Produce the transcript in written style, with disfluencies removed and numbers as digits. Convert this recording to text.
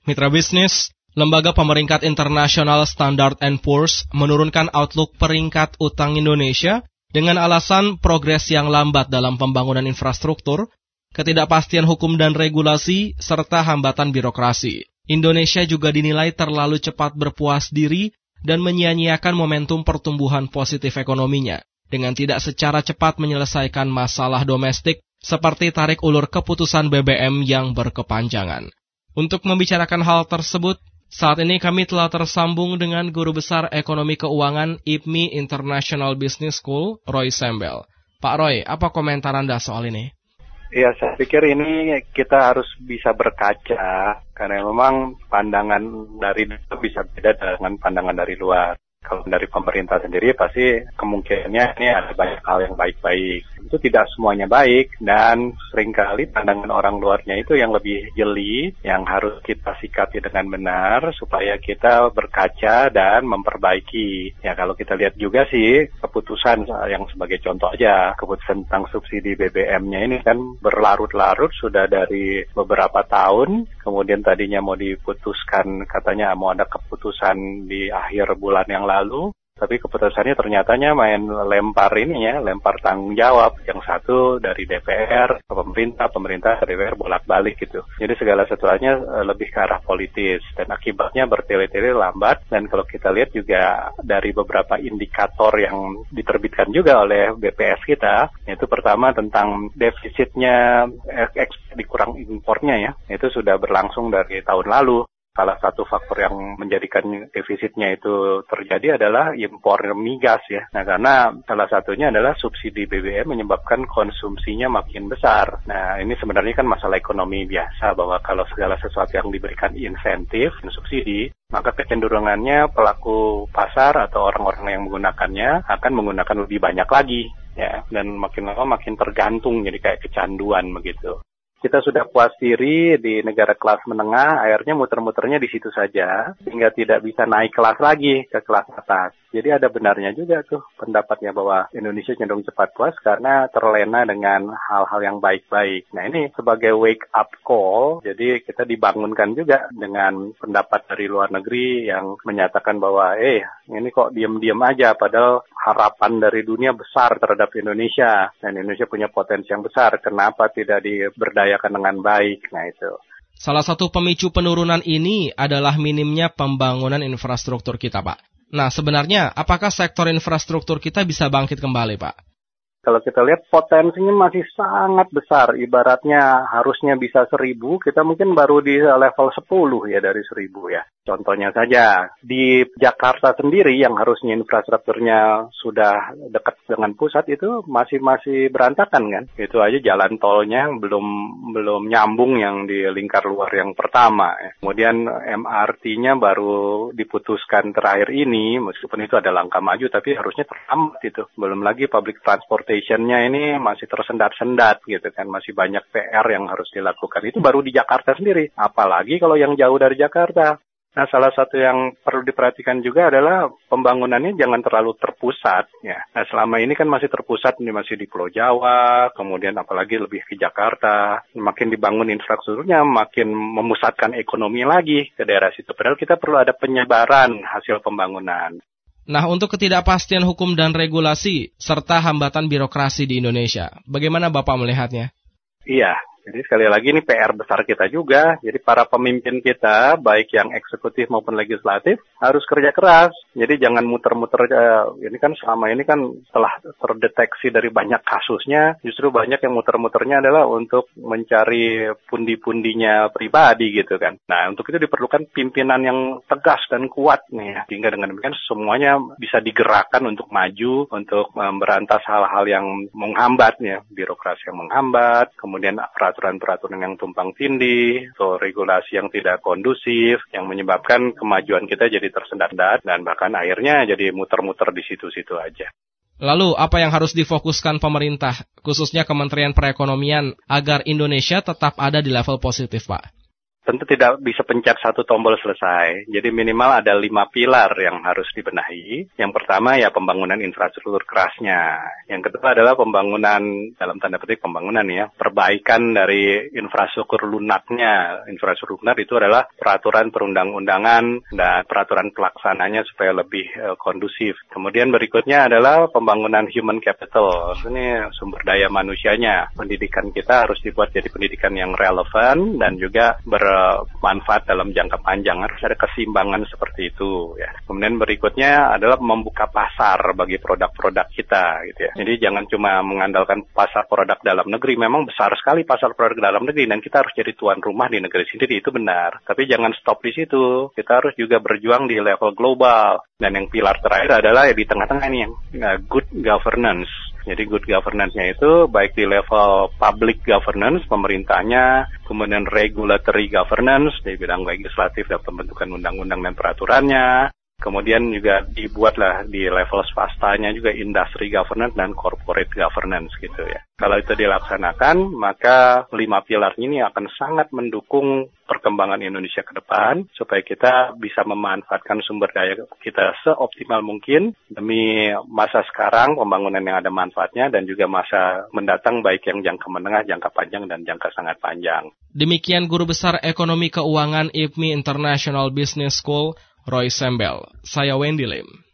Mitra bisnis, Lembaga Pemeringkat Internasional Standard & Poor's menurunkan outlook peringkat utang Indonesia dengan alasan progres yang lambat dalam pembangunan infrastruktur, ketidakpastian hukum dan regulasi, serta hambatan birokrasi. Indonesia juga dinilai terlalu cepat berpuas diri dan menyia-nyiakan momentum pertumbuhan positif ekonominya, dengan tidak secara cepat menyelesaikan masalah domestik seperti tarik ulur keputusan BBM yang berkepanjangan. Untuk membicarakan hal tersebut, saat ini kami telah tersambung dengan Guru Besar Ekonomi Keuangan IPMI International Business School, Roy Sembel. Pak Roy, apa komentar Anda soal ini? Ya, saya pikir ini kita harus bisa berkaca, karena memang pandangan dari itu bisa beda dengan pandangan dari luar. Kalau dari pemerintah sendiri pasti kemungkinannya ini ada banyak hal yang baik-baik. Itu tidak semuanya baik dan seringkali pandangan orang luarnya itu yang lebih jeli, yang harus kita sikapi dengan benar supaya kita berkaca dan memperbaiki. Ya kalau kita lihat juga sih keputusan yang sebagai contoh aja, keputusan tentang subsidi BBM-nya ini kan berlarut-larut sudah dari beberapa tahun, kemudian tadinya mau diputuskan katanya mau ada keputusan di akhir bulan yang lalu, tapi keputusannya ternyatanya main lempar tanggung jawab. Yang satu dari DPR ke pemerintah ke DPR bolak-balik gitu. Jadi segala sesuatunya lebih ke arah politis dan akibatnya bertele-tele lambat. Dan kalau kita lihat juga dari beberapa indikator yang diterbitkan juga oleh BPS kita, yaitu pertama tentang defisitnya dikurang impornya ya, itu sudah berlangsung dari tahun lalu. Salah satu faktor yang menjadikan defisitnya itu terjadi adalah impor migas ya. Nah, karena salah satunya adalah subsidi BBM menyebabkan konsumsinya makin besar. Nah, ini sebenarnya kan masalah ekonomi biasa, bahwa kalau segala sesuatu yang diberikan insentif, subsidi, maka kecenderungannya pelaku pasar atau orang-orang yang menggunakannya akan menggunakan lebih banyak lagi ya. Dan makin lama makin tergantung, jadi kayak kecanduan begitu. Kita sudah puas diri di negara kelas menengah, akhirnya muter-muternya di situ saja, sehingga tidak bisa naik kelas lagi ke kelas atas. Jadi ada benarnya juga tuh pendapatnya bahwa Indonesia cenderung cepat puas karena terlena dengan hal-hal yang baik-baik. Nah ini sebagai wake up call, jadi kita dibangunkan juga dengan pendapat dari luar negeri yang menyatakan bahwa ini kok diam-diam aja, padahal harapan dari dunia besar terhadap Indonesia. Dan Indonesia punya potensi yang besar, kenapa tidak diberdayakan dengan baik? Nah itu. Salah satu pemicu penurunan ini adalah minimnya pembangunan infrastruktur kita, Pak. Nah, sebenarnya apakah sektor infrastruktur kita bisa bangkit kembali, Pak? Kalau kita lihat potensinya masih sangat besar, ibaratnya harusnya bisa 1.000, kita mungkin baru di level 10 ya dari 1.000 ya. Contohnya saja, di Jakarta sendiri yang harusnya infrastrukturnya sudah dekat dengan pusat itu masih berantakan kan. Itu aja jalan tolnya belum nyambung yang di lingkar luar yang pertama. Ya. Kemudian MRT-nya baru diputuskan terakhir ini, meskipun itu ada langkah maju tapi harusnya terlambat itu. Belum lagi public transportation-nya ini masih tersendat-sendat gitu kan, masih banyak PR yang harus dilakukan. Itu baru di Jakarta sendiri, apalagi kalau yang jauh dari Jakarta. Nah, salah satu yang perlu diperhatikan juga adalah pembangunannya jangan terlalu terpusat. Ya. Nah, selama ini kan masih terpusat, ini masih di Pulau Jawa, kemudian apalagi lebih ke Jakarta. Makin dibangun infrastrukturnya, makin memusatkan ekonomi lagi ke daerah situ. Padahal kita perlu ada penyebaran hasil pembangunan. Nah, untuk ketidakpastian hukum dan regulasi, serta hambatan birokrasi di Indonesia, bagaimana Bapak melihatnya? Iya. Jadi sekali lagi ini PR besar kita juga. Jadi para pemimpin kita, baik yang eksekutif maupun legislatif, harus kerja keras. Jadi jangan muter-muter. Ini kan selama ini kan setelah terdeteksi dari banyak kasusnya, justru banyak yang muter-muternya adalah untuk mencari pundi-pundinya pribadi gitu kan. Nah untuk itu diperlukan pimpinan yang tegas dan kuat nih ya. Sehingga dengan demikian semuanya bisa digerakkan untuk maju, untuk memberantas hal-hal yang menghambat ya. Birokrasi yang menghambat, kemudian peraturan-peraturan yang tumpang tindih, atau regulasi yang tidak kondusif, yang menyebabkan kemajuan kita jadi tersendat-sendat, dan bahkan akhirnya jadi muter-muter di situ-situ aja. Lalu, apa yang harus difokuskan pemerintah, khususnya Kementerian Perekonomian, agar Indonesia tetap ada di level positif, Pak? tentu tidak bisa pencet satu tombol selesai. Jadi minimal ada 5 pilar yang harus dibenahi. Yang pertama ya pembangunan infrastruktur kerasnya. Yang kedua adalah pembangunan, dalam tanda petik pembangunan ya, perbaikan dari infrastruktur lunaknya. Infrastruktur lunak itu adalah peraturan perundang-undangan dan peraturan pelaksananya supaya lebih kondusif. Kemudian berikutnya adalah pembangunan human capital. Ini sumber daya manusianya. Pendidikan kita harus dibuat jadi pendidikan yang relevan dan juga bermanfaat dalam jangka panjang. Harus ada keseimbangan seperti itu ya. Kemudian berikutnya adalah membuka pasar bagi produk-produk kita gitu ya. Jadi jangan cuma mengandalkan pasar produk dalam negeri. Memang besar sekali pasar produk dalam negeri dan kita harus jadi tuan rumah di negeri sendiri, itu benar. Tapi jangan stop di situ. Kita harus juga berjuang di level global. Dan yang pilar terakhir adalah ya di tengah-tengah ini yang good governance. Jadi good governance-nya itu baik di level public governance, pemerintahnya, kemudian regulatory governance di bidang legislatif dan pembentukan undang-undang dan peraturannya. Kemudian juga dibuatlah di level swastanya juga industry governance dan corporate governance gitu ya. Kalau itu dilaksanakan, maka 5 pilar ini akan sangat mendukung perkembangan Indonesia ke depan supaya kita bisa memanfaatkan sumber daya kita seoptimal mungkin demi masa sekarang, pembangunan yang ada manfaatnya, dan juga masa mendatang baik yang jangka menengah, jangka panjang, dan jangka sangat panjang. Demikian Guru Besar Ekonomi Keuangan IPMI International Business School, Roy Sembel. Saya Wendy Lim.